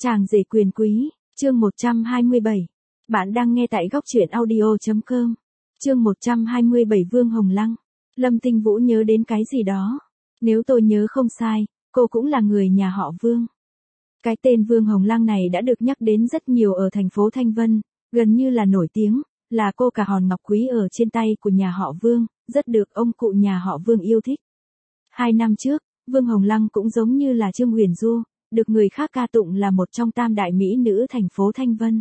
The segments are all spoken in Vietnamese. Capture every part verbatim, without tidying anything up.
Chàng rể quyền quý, chương một trăm hai mươi bảy. Bạn đang nghe tại góc truyện audio chấm com. Chương một trăm hai mươi bảy Vương Hồng Lăng. Lâm Tinh Vũ nhớ đến cái gì đó. Nếu tôi nhớ không sai, cô cũng là người nhà họ Vương. Cái tên Vương Hồng Lăng này đã được nhắc đến rất nhiều ở thành phố Thanh Vân, gần như là nổi tiếng, là cô cả hòn ngọc quý ở trên tay của nhà họ Vương, rất được ông cụ nhà họ Vương yêu thích. Hai năm trước, Vương Hồng Lăng cũng giống như là Trương Huyền Du, được người khác ca tụng là một trong tam đại mỹ nữ thành phố Thanh Vân.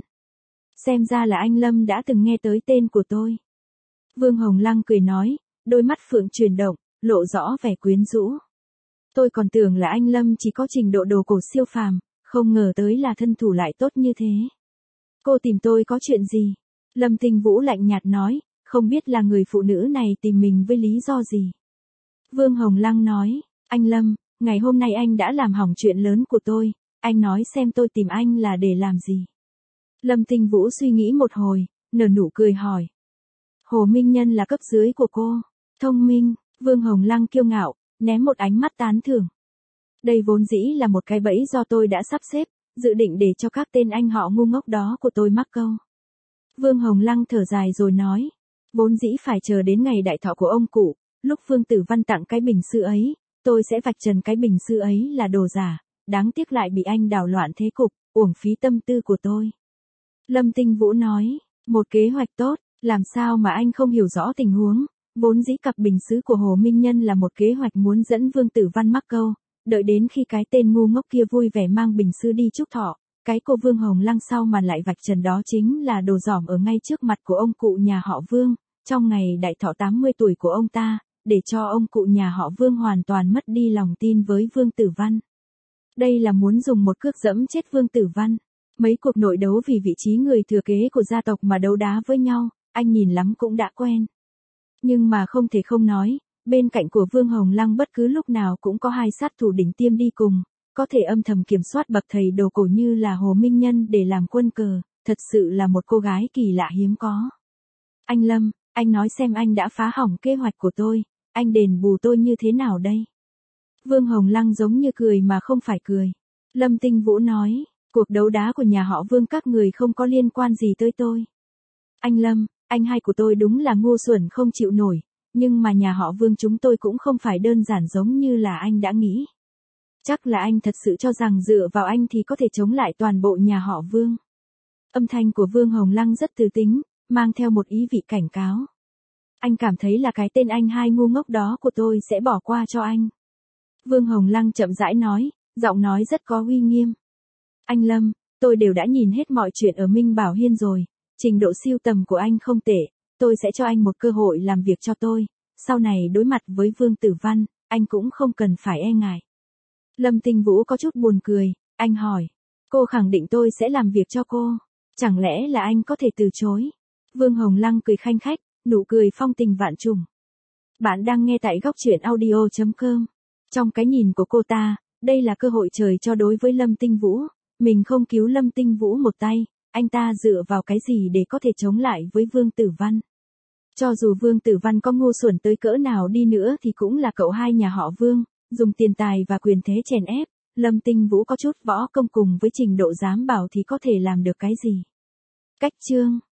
Xem ra là anh Lâm đã từng nghe tới tên của tôi. Vương Hồng Lăng cười nói, đôi mắt phượng chuyển động, lộ rõ vẻ quyến rũ. Tôi còn tưởng là anh Lâm chỉ có trình độ đồ cổ siêu phàm, không ngờ tới là thân thủ lại tốt như thế. Cô tìm tôi có chuyện gì? Lâm Tinh Vũ lạnh nhạt nói, không biết là người phụ nữ này tìm mình với lý do gì. Vương Hồng Lăng nói, anh Lâm, ngày hôm nay anh đã làm hỏng chuyện lớn của tôi, anh nói xem tôi tìm anh là để làm gì. Lâm Tinh Vũ suy nghĩ một hồi, nở nụ cười hỏi. Hồ Minh Nhân là cấp dưới của cô, thông minh. Vương Hồng Lăng kiêu ngạo, ném một ánh mắt tán thưởng. Đây vốn dĩ là một cái bẫy do tôi đã sắp xếp, dự định để cho các tên anh họ ngu ngốc đó của tôi mắc câu. Vương Hồng Lăng thở dài rồi nói, vốn dĩ phải chờ đến ngày đại thọ của ông cụ, lúc Vương Tử Văn tặng cái bình sứ ấy, tôi sẽ vạch trần cái bình sứ ấy là đồ giả, đáng tiếc lại bị anh đảo loạn thế cục, uổng phí tâm tư của tôi. Lâm Tinh Vũ nói, một kế hoạch tốt, làm sao mà anh không hiểu rõ tình huống, vốn dĩ cặp bình sứ của Hồ Minh Nhân là một kế hoạch muốn dẫn Vương Tử Văn mắc câu, đợi đến khi cái tên ngu ngốc kia vui vẻ mang bình sứ đi chúc thọ, cái cô Vương Hồng Lăng sau màn lại vạch trần đó chính là đồ dỏm ở ngay trước mặt của ông cụ nhà họ Vương, trong ngày đại thọ tám mươi tuổi của ông ta, để cho ông cụ nhà họ Vương hoàn toàn mất đi lòng tin với Vương Tử Văn. Đây là muốn dùng một cước dẫm chết Vương Tử Văn. Mấy cuộc nội đấu vì vị trí người thừa kế của gia tộc mà đấu đá với nhau, anh nhìn lắm cũng đã quen. Nhưng mà không thể không nói, bên cạnh của Vương Hồng Lăng bất cứ lúc nào cũng có hai sát thủ đỉnh tiêm đi cùng, có thể âm thầm kiểm soát bậc thầy đồ cổ như là Hồ Minh Nhân để làm quân cờ, thật sự là một cô gái kỳ lạ hiếm có. Anh Lâm, anh nói xem anh đã phá hỏng kế hoạch của tôi, anh đền bù tôi như thế nào đây? Vương Hồng Lăng giống như cười mà không phải cười. Lâm Tinh Vũ nói, cuộc đấu đá của nhà họ Vương các người không có liên quan gì tới tôi. Anh Lâm, anh hai của tôi đúng là ngu xuẩn không chịu nổi, nhưng mà nhà họ Vương chúng tôi cũng không phải đơn giản giống như là anh đã nghĩ. Chắc là anh thật sự cho rằng dựa vào anh thì có thể chống lại toàn bộ nhà họ Vương. Âm thanh của Vương Hồng Lăng rất từ tính, mang theo một ý vị cảnh cáo. Anh cảm thấy là cái tên anh hai ngu ngốc đó của tôi sẽ bỏ qua cho anh. Vương Hồng Lăng chậm rãi nói, giọng nói rất có uy nghiêm. Anh Lâm, tôi đều đã nhìn hết mọi chuyện ở Minh Bảo Hiên rồi, trình độ sưu tầm của anh không tệ, tôi sẽ cho anh một cơ hội làm việc cho tôi, sau này đối mặt với Vương Tử Văn, anh cũng không cần phải e ngại. Lâm Tinh Vũ có chút buồn cười, anh hỏi, cô khẳng định tôi sẽ làm việc cho cô, chẳng lẽ là anh có thể từ chối? Vương Hồng Lăng cười khanh khách, nụ cười phong tình vạn trùng. Bạn đang nghe tại góc truyện audio chấm com. Trong cái nhìn của cô ta, đây là cơ hội trời cho đối với Lâm Tinh Vũ, mình không cứu Lâm Tinh Vũ một tay, anh ta dựa vào cái gì để có thể chống lại với Vương Tử Văn. Cho dù Vương Tử Văn có ngu xuẩn tới cỡ nào đi nữa thì cũng là cậu hai nhà họ Vương, dùng tiền tài và quyền thế chèn ép, Lâm Tinh Vũ có chút võ công cùng với trình độ giám bảo thì có thể làm được cái gì. Cách chương